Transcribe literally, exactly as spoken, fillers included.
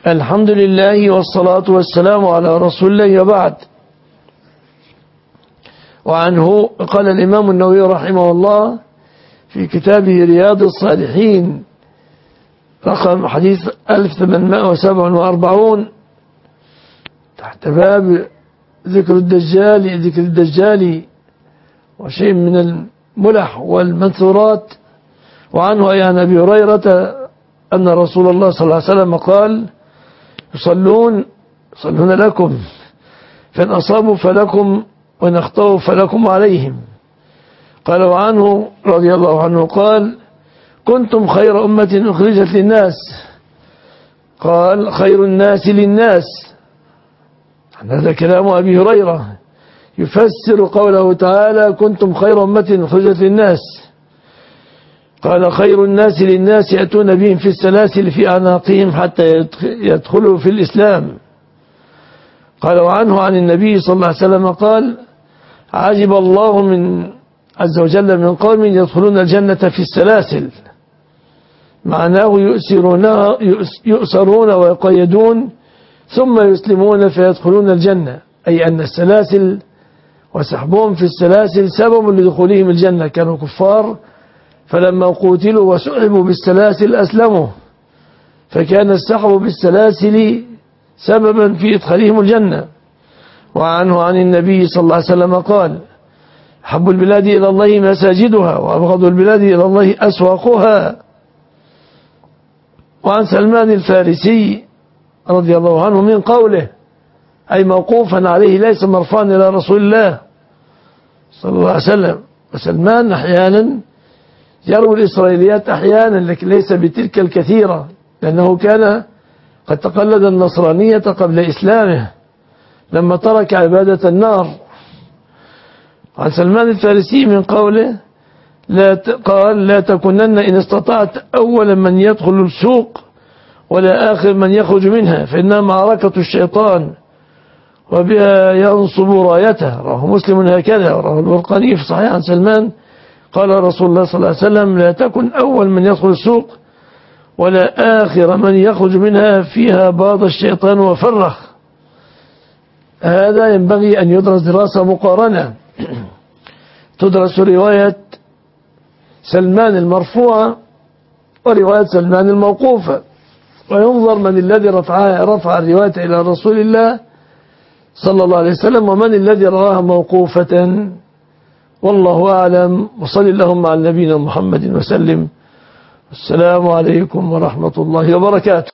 الحمد لله والصلاة والسلام على رسول الله وبعد. وعنه قال الإمام النووي رحمه الله في كتابه رياض الصالحين رقم حديث ألف وثمانمائة وسبعة وأربعين تحت باب ذكر الدجال ذكر الدجال وشيء من الملح والمنثورات. وعنه أي عن أبي هريرة أن رسول الله صلى الله عليه وسلم قال: يصلون يصلون لكم فإن أصابوا فلكم وإن أخطأوا فلكم عليهم. قال وعنه رضي الله عنه قال: كنتم خير أمة أخرجت للناس. قال: خير الناس للناس. هذا كلام أبي هريرة يفسر قوله تعالى: كنتم خير أمة أخرجت للناس. قال: خير الناس للناس يأتون بهم في السلاسل في أعناقهم حتى يدخلوا في الإسلام. قال وعنه عن النبي صلى الله عليه وسلم قال: عجب الله من عز وجل من قوم يدخلون الجنة في السلاسل، معناه يؤسرون, يؤسرون ويقيدون ثم يسلمون فيدخلون الجنة، أي أن السلاسل وسحبهم في السلاسل سبب لدخولهم الجنة. كانوا كفار فلما قتلوا وسحبوا بالسلاسل أسلموا، فكان السحب بالسلاسل سببا في إدخالهم الجنة. وعنه عن النبي صلى الله عليه وسلم قال: أحب البلاد إلى الله مساجدها وأبغض البلاد إلى الله أسواقها. وعن سلمان الفارسي رضي الله عنه من قوله، أي موقوفا عليه ليس مرفوعا إلى رسول الله صلى الله عليه وسلم. وسلمان أحيانا يروي الإسرائيليات أحيانا لكن ليس بتلك الكثيرة، لأنه كان قد تقلد النصرانية قبل إسلامه لما ترك عبادة النار. عن سلمان الفارسي من قوله لا قال: لا تكونن إن استطعت أول من يدخل السوق ولا آخر من يخرج منها، فإنها معركة الشيطان وبها ينصب رايته. رواه مسلم هكذا، ورواه البرقاني في صحيح عن سلمان قال رسول الله صلى الله عليه وسلم: لا تكن أول من يدخل السوق ولا آخر من يخرج منها، فيها باض الشيطان وفرخ. هذا ينبغي أن يدرس دراسة مقارنة، تدرس رواية سلمان المرفوعة ورواية سلمان الموقوفة، وينظر من الذي رفع رفع الرواية إلى رسول الله صلى الله عليه وسلم ومن الذي رواها موقوفة. والله أعلم. وصل اللهم على نبينا محمد وسلم. السلام عليكم ورحمة الله وبركاته.